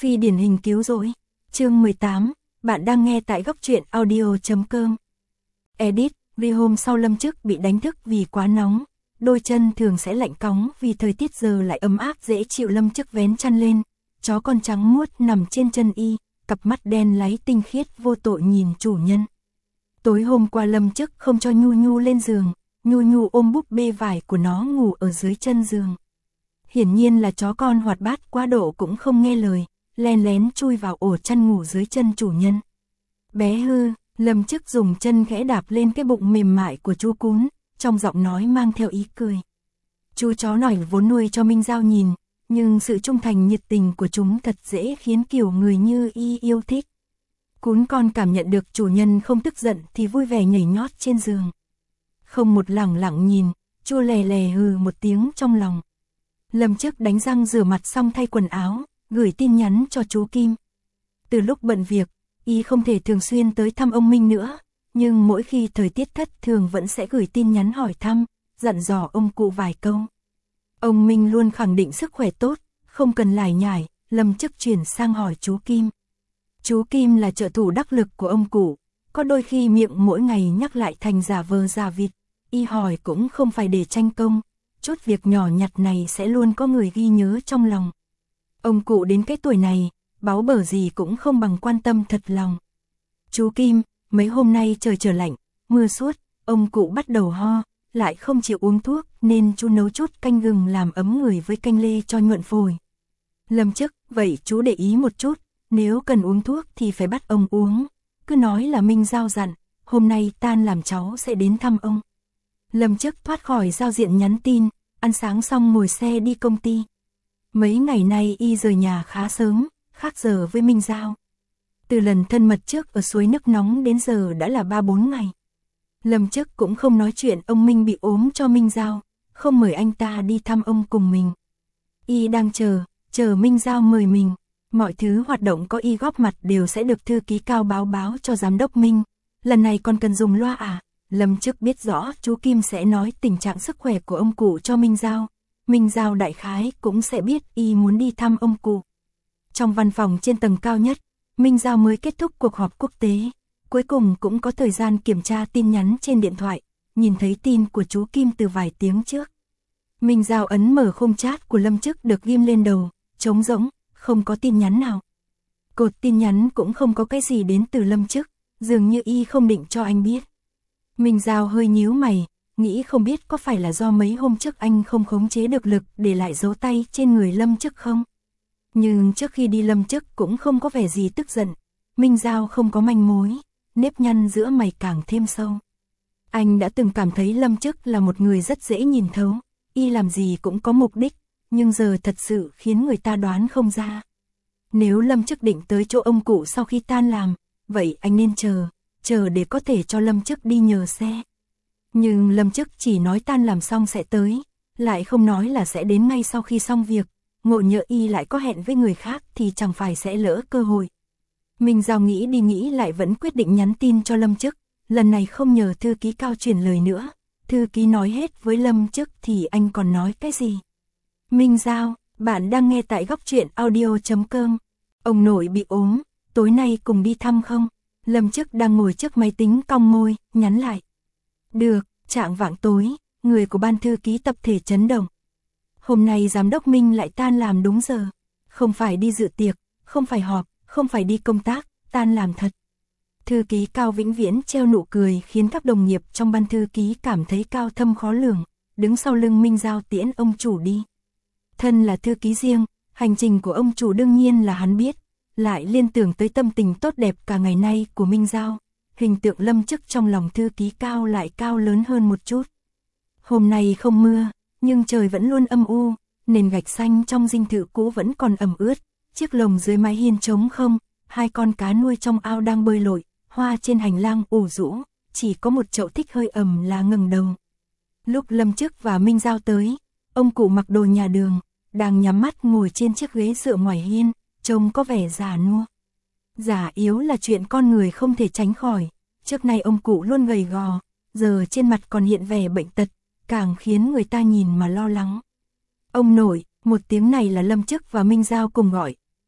Phi điển hình cứu rỗi. Chương 18, bạn đang nghe tại góc truyện audio.com. Edit, vì hôm sau Lâm Chức bị đánh thức vì quá nóng, đôi chân thường sẽ lạnh cóng vì thời tiết giờ lại ấm áp dễ chịu. Lâm Chức vén chăn lên, chó con trắng muốt nằm trên chân y, cặp mắt đen láy tinh khiết vô tội nhìn chủ nhân. Tối hôm qua Lâm Chức không cho Nhu Nhu lên giường, Nhu Nhu ôm búp bê vải của nó ngủ ở dưới chân giường. Hiển nhiên là chó con hoạt bát quá độ cũng không nghe lời, len lén chui vào ổ chăn ngủ dưới chân chủ nhân. Bé hư, Lâm Chức dùng chân khẽ đạp lên cái bụng mềm mại của chú cún, trong giọng nói mang theo ý cười. Chú chó nòi vốn nuôi cho Minh Giao nhìn, nhưng sự trung thành nhiệt tình của chúng thật dễ khiến kiểu người như y yêu thích. Cún con cảm nhận được chủ nhân không tức giận thì vui vẻ nhảy nhót trên giường. Không một lẳng lặng nhìn, chua lè lè hừ một tiếng trong lòng. Lâm Chức đánh răng rửa mặt xong thay quần áo, gửi tin nhắn cho chú Kim. Từ lúc bận việc, y không thể thường xuyên tới thăm ông Minh nữa, nhưng mỗi khi thời tiết thất thường vẫn sẽ gửi tin nhắn hỏi thăm, dặn dò ông cụ vài câu. Ông Minh luôn khẳng định sức khỏe tốt, không cần lải nhải. Lâm Chức chuyển sang hỏi chú Kim. Chú Kim là trợ thủ đắc lực của ông cụ, có đôi khi miệng mỗi ngày nhắc lại thành giả vờ giả vịt, y hỏi cũng không phải để tranh công, chút việc nhỏ nhặt này sẽ luôn có người ghi nhớ trong lòng. Ông cụ đến cái tuổi này, báu bở gì cũng không bằng quan tâm thật lòng. Chú Kim, mấy hôm nay trời trở lạnh, mưa suốt, ông cụ bắt đầu ho, lại không chịu uống thuốc nên chú nấu chút canh gừng làm ấm người với canh lê cho nhuận phổi. Lâm Chức, vậy chú để ý một chút, nếu cần uống thuốc thì phải bắt ông uống, cứ nói là Minh Giao dặn, hôm nay tan làm cháu sẽ đến thăm ông. Lâm Chức thoát khỏi giao diện nhắn tin, ăn sáng xong ngồi xe đi công ty. Mấy ngày nay y rời nhà khá sớm, khác giờ với Minh Giao. Từ lần thân mật trước ở suối nước nóng đến giờ đã là 3-4 ngày. Lâm Chức cũng không nói chuyện ông Minh bị ốm cho Minh Giao, không mời anh ta đi thăm ông cùng mình. Y đang chờ Minh Giao mời mình. Mọi thứ hoạt động có y góp mặt đều sẽ được thư ký Cao báo cho giám đốc Minh. Lần này còn cần dùng loa à? Lâm Chức biết rõ chú Kim sẽ nói tình trạng sức khỏe của ông cụ cho Minh Giao. Minh Giao đại khái cũng sẽ biết y muốn đi thăm ông cụ. Trong văn phòng trên tầng cao nhất, Minh Giao mới kết thúc cuộc họp quốc tế. Cuối cùng cũng có thời gian kiểm tra tin nhắn trên điện thoại, nhìn thấy tin của chú Kim từ vài tiếng trước. Minh Giao ấn mở khung chat của Lâm Chức được ghim lên đầu, trống rỗng, không có tin nhắn nào. Cột tin nhắn cũng không có cái gì đến từ Lâm Chức, dường như y không định cho anh biết. Minh Giao hơi nhíu mày, nghĩ không biết có phải là do mấy hôm trước anh không khống chế được lực để lại dấu tay trên người Lâm Chức không? Nhưng trước khi đi Lâm Chức cũng không có vẻ gì tức giận. Minh Giao không có manh mối, nếp nhăn giữa mày càng thêm sâu. Anh đã từng cảm thấy Lâm Chức là một người rất dễ nhìn thấu, y làm gì cũng có mục đích, nhưng giờ thật sự khiến người ta đoán không ra. Nếu Lâm Chức định tới chỗ ông cụ sau khi tan làm, vậy anh nên chờ để có thể cho Lâm Chức đi nhờ xe. Nhưng Lâm Chức chỉ nói tan làm xong sẽ tới, lại không nói là sẽ đến ngay sau khi xong việc, ngộ nhỡ y lại có hẹn với người khác thì chẳng phải sẽ lỡ cơ hội. Minh Giao nghĩ đi nghĩ lại vẫn quyết định nhắn tin cho Lâm Chức, lần này không nhờ thư ký Cao truyền lời nữa, thư ký nói hết với Lâm Chức thì anh còn nói cái gì. Minh Giao, bạn đang nghe tại góc truyện audio.com. Ông nội bị ốm, tối nay cùng đi thăm không? Lâm Chức đang ngồi trước máy tính cong môi, nhắn lại. Được, trạng vạng tối, người của ban thư ký tập thể chấn động. Hôm nay giám đốc Minh lại tan làm đúng giờ. Không phải đi dự tiệc, không phải họp, không phải đi công tác, tan làm thật. Thư ký Cao vĩnh viễn treo nụ cười khiến các đồng nghiệp trong ban thư ký cảm thấy cao thâm khó lường, đứng sau lưng Minh Giao tiễn ông chủ đi. Thân là thư ký riêng, hành trình của ông chủ đương nhiên là hắn biết, lại liên tưởng tới tâm tình tốt đẹp cả ngày nay của Minh Giao, hình tượng Lâm Chức trong lòng thư ký Cao lại cao lớn hơn một chút. Hôm nay không mưa, nhưng trời vẫn luôn âm u, nền gạch xanh trong dinh thự cũ vẫn còn ẩm ướt, chiếc lồng dưới mái hiên trống không, hai con cá nuôi trong ao đang bơi lội, hoa trên hành lang ủ rũ, chỉ có một chậu thích hơi ẩm là ngẩng đầu. Lúc Lâm Chức và Minh Giao tới, ông cụ mặc đồ nhà đường, đang nhắm mắt ngồi trên chiếc ghế dựa ngoài hiên, trông có vẻ già nua. Già yếu là chuyện con người không thể tránh khỏi, trước nay ông cụ luôn gầy gò, giờ trên mặt còn hiện vẻ bệnh tật, càng khiến người ta nhìn mà lo lắng. Ông nội, một tiếng này là Lâm Chức và Minh Giao cùng gọi.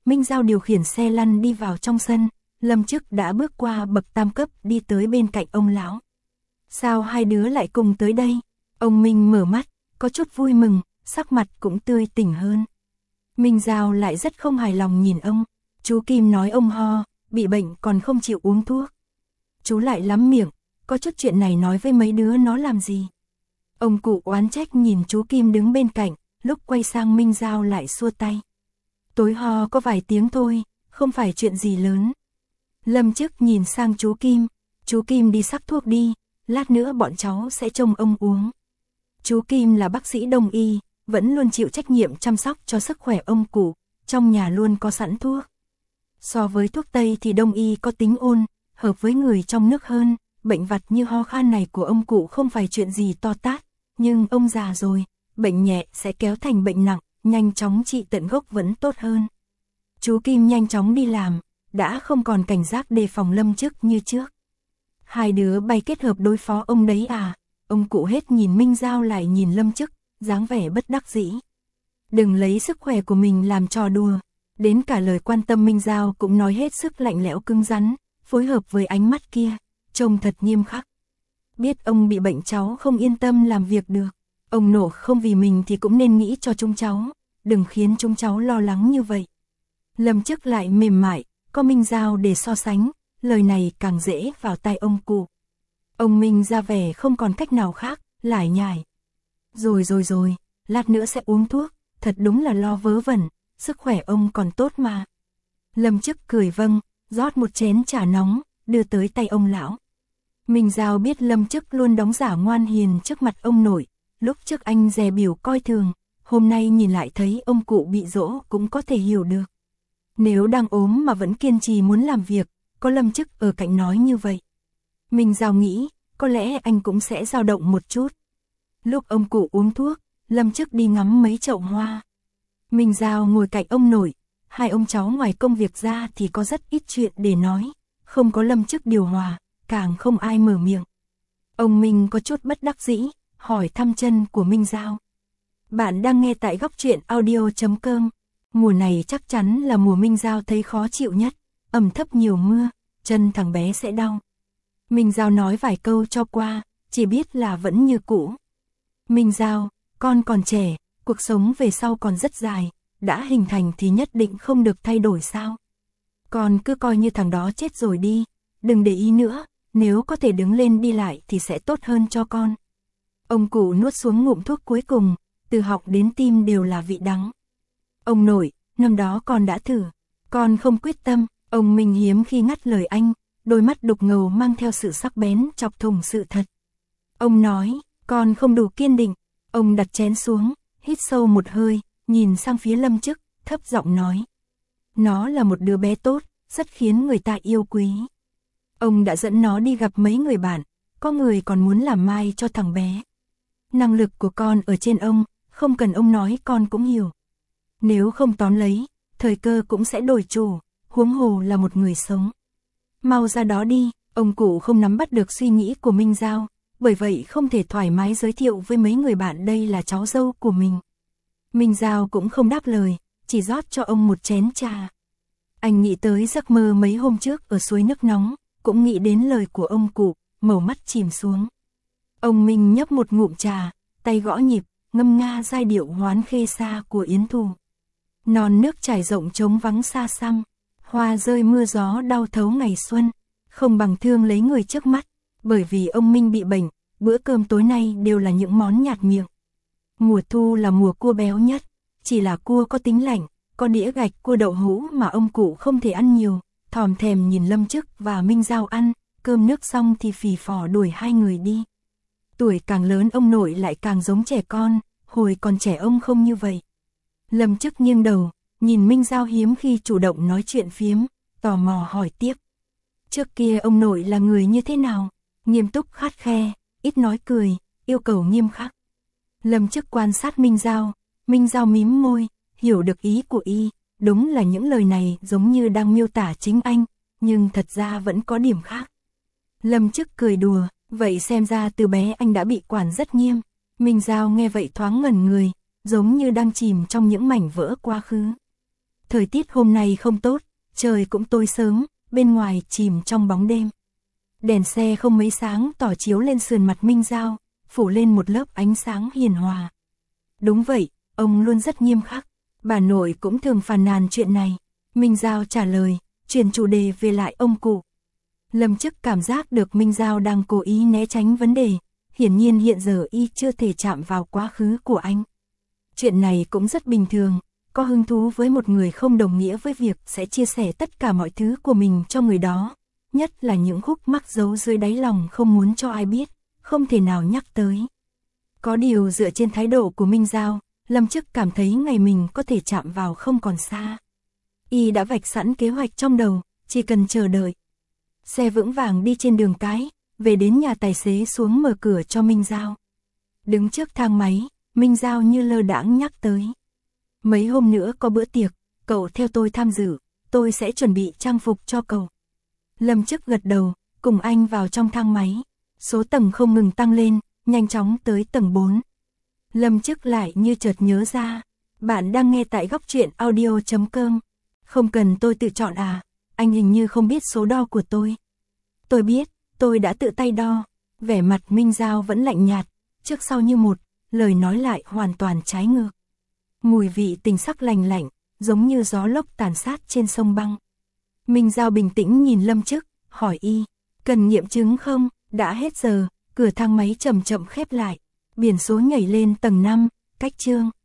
Minh Giao điều khiển xe lăn đi vào trong sân, Lâm Chức đã bước qua bậc tam cấp đi tới bên cạnh ông lão. Sao hai đứa lại cùng tới đây? Ông Minh mở mắt, có chút vui mừng, sắc mặt cũng tươi tỉnh hơn. Minh Giao lại rất không hài lòng nhìn ông. Chú Kim nói ông ho, bị bệnh còn không chịu uống thuốc. Chú lại lắm miệng, có chút chuyện này nói với mấy đứa nó làm gì. Ông cụ oán trách nhìn chú Kim đứng bên cạnh, lúc quay sang Minh Giao lại xua tay. Tối ho có vài tiếng thôi, không phải chuyện gì lớn. Lâm Chức nhìn sang chú Kim đi sắc thuốc đi, lát nữa bọn cháu sẽ trông ông uống. Chú Kim là bác sĩ đông y, vẫn luôn chịu trách nhiệm chăm sóc cho sức khỏe ông cụ, trong nhà luôn có sẵn thuốc. So với thuốc Tây thì đông y có tính ôn, hợp với người trong nước hơn, bệnh vặt như ho khan này của ông cụ không phải chuyện gì to tát, nhưng ông già rồi, bệnh nhẹ sẽ kéo thành bệnh nặng, nhanh chóng trị tận gốc vẫn tốt hơn. Chú Kim nhanh chóng đi làm, đã không còn cảnh giác đề phòng Lâm Chức như trước. Hai đứa bày kết hợp đối phó ông đấy à? Ông cụ hết nhìn Minh Giao lại nhìn Lâm Chức, dáng vẻ bất đắc dĩ. Đừng lấy sức khỏe của mình làm trò đùa. Đến cả lời quan tâm Minh Giao cũng nói hết sức lạnh lẽo cứng rắn, phối hợp với ánh mắt kia, trông thật nghiêm khắc. Biết ông bị bệnh cháu không yên tâm làm việc được. Ông nổ không vì mình thì cũng nên nghĩ cho chúng cháu, đừng khiến chúng cháu lo lắng như vậy. Lâm Chức lại mềm mại, có Minh Giao để so sánh, lời này càng dễ vào tai ông cụ. Ông Minh ra vẻ không còn cách nào khác, lải nhải. Rồi, lát nữa sẽ uống thuốc, thật đúng là lo vớ vẩn, sức khỏe ông còn tốt mà. Lâm Chức cười vâng, rót một chén trà nóng, đưa tới tay ông lão. Minh Giao biết Lâm Chức luôn đóng giả ngoan hiền trước mặt ông nội, lúc trước anh dè biểu coi thường, hôm nay nhìn lại thấy ông cụ bị dỗ cũng có thể hiểu được. Nếu đang ốm mà vẫn kiên trì muốn làm việc, có Lâm Chức ở cạnh nói như vậy. Minh Giao nghĩ, có lẽ anh cũng sẽ dao động một chút. Lúc ông cụ uống thuốc, Lâm Chức đi ngắm mấy chậu hoa. Minh Giao ngồi cạnh ông nội, hai ông cháu ngoài công việc ra thì có rất ít chuyện để nói, không có Lâm Chức điều hòa, càng không ai mở miệng. Ông Minh có chút bất đắc dĩ, hỏi thăm chân của Minh Giao. Bạn đang nghe tại Góc Truyện Audio.com. Mùa này chắc chắn là mùa Minh Giao thấy khó chịu nhất, ẩm thấp nhiều mưa, chân thằng bé sẽ đau. Minh Giao nói vài câu cho qua, chỉ biết là vẫn như cũ. Minh Giao, con còn trẻ, cuộc sống về sau còn rất dài, đã hình thành thì nhất định không được thay đổi sao. Con cứ coi như thằng đó chết rồi đi, đừng để ý nữa, nếu có thể đứng lên đi lại thì sẽ tốt hơn cho con. Ông cụ nuốt xuống ngụm thuốc cuối cùng, từ họng đến tim đều là vị đắng. Ông nội, năm đó con đã thử, con không quyết tâm. Ông Minh hiếm khi ngắt lời anh, đôi mắt đục ngầu mang theo sự sắc bén chọc thủng sự thật. Ông nói, con không đủ kiên định. Ông đặt chén xuống, hít sâu một hơi, nhìn sang phía Lâm Chức, thấp giọng nói. Nó là một đứa bé tốt, rất khiến người ta yêu quý. Ông đã dẫn nó đi gặp mấy người bạn, có người còn muốn làm mai cho thằng bé. Năng lực của con ở trên ông, không cần ông nói con cũng hiểu. Nếu không tóm lấy, thời cơ cũng sẽ đổi chủ, huống hồ là một người sống. Mau ra đó đi, ông cụ không nắm bắt được suy nghĩ của Minh Giao, bởi vậy không thể thoải mái giới thiệu với mấy người bạn đây là cháu dâu của mình. Minh Giao cũng không đáp lời, chỉ rót cho ông một chén trà. Anh nghĩ tới giấc mơ mấy hôm trước ở suối nước nóng, cũng nghĩ đến lời của ông cụ, màu mắt chìm xuống. Ông Minh nhấp một ngụm trà, tay gõ nhịp, ngâm nga giai điệu Hoán Khê Sa của Yến Thù. Non nước trải rộng trống vắng xa xăm, hoa rơi mưa gió đau thấu ngày xuân, không bằng thương lấy người trước mắt, bởi vì ông Minh bị bệnh, bữa cơm tối nay đều là những món nhạt miệng. Mùa thu là mùa cua béo nhất, chỉ là cua có tính lạnh, có đĩa gạch cua đậu hũ mà ông cụ không thể ăn nhiều, thòm thèm nhìn Lâm Chức và Minh Giao ăn, cơm nước xong thì phì phò đuổi hai người đi. Tuổi càng lớn ông nội lại càng giống trẻ con, hồi còn trẻ ông không như vậy. Lâm Chức nghiêng đầu, nhìn Minh Giao hiếm khi chủ động nói chuyện phiếm, tò mò hỏi tiếp. Trước kia ông nội là người như thế nào? Nghiêm túc khắt khe, ít nói cười, yêu cầu nghiêm khắc. Lâm Chức quan sát Minh Giao mím môi, hiểu được ý của y, đúng là những lời này giống như đang miêu tả chính anh, nhưng thật ra vẫn có điểm khác. Lâm Chức cười đùa, vậy xem ra từ bé anh đã bị quản rất nghiêm. Minh Giao nghe vậy thoáng ngẩn người, giống như đang chìm trong những mảnh vỡ quá khứ. Thời tiết hôm nay không tốt, trời cũng tối sớm, bên ngoài chìm trong bóng đêm. Đèn xe không mấy sáng tỏ chiếu lên sườn mặt Minh Giao, phủ lên một lớp ánh sáng hiền hòa. Đúng vậy, ông luôn rất nghiêm khắc, bà nội cũng thường phàn nàn chuyện này. Minh Giao trả lời, chuyển chủ đề về lại ông cụ. Lâm Chức cảm giác được Minh Giao đang cố ý né tránh vấn đề, hiển nhiên hiện giờ y chưa thể chạm vào quá khứ của anh. Chuyện này cũng rất bình thường, có hứng thú với một người không đồng nghĩa với việc sẽ chia sẻ tất cả mọi thứ của mình cho người đó, nhất là những khúc mắc giấu dưới đáy lòng không muốn cho ai biết, không thể nào nhắc tới. Có điều dựa trên thái độ của Minh Giao, Lâm Chức cảm thấy ngày mình có thể chạm vào không còn xa. Y đã vạch sẵn kế hoạch trong đầu, chỉ cần chờ đợi. Xe vững vàng đi trên đường cái, về đến nhà tài xế xuống mở cửa cho Minh Giao. Đứng trước thang máy, Minh Giao như lơ đãng nhắc tới. Mấy hôm nữa có bữa tiệc, cậu theo tôi tham dự, tôi sẽ chuẩn bị trang phục cho cậu. Lâm Chức gật đầu, cùng anh vào trong thang máy. Số tầng không ngừng tăng lên, nhanh chóng tới tầng 4. Lâm Chức lại như chợt nhớ ra. Bạn đang nghe tại Góc Truyện Audio.com. Không cần tôi tự chọn à, anh hình như không biết số đo của tôi. Tôi biết, tôi đã tự tay đo. Vẻ mặt Minh Giao vẫn lạnh nhạt, trước sau như một, lời nói lại hoàn toàn trái ngược. Mùi vị tình sắc lành lạnh, giống như gió lốc tàn sát trên sông băng. Minh Giao bình tĩnh nhìn Lâm Chức, hỏi y, cần nghiệm chứng không? Đã hết giờ, cửa thang máy chậm chậm khép lại, biển số nhảy lên tầng 5, cách Trương.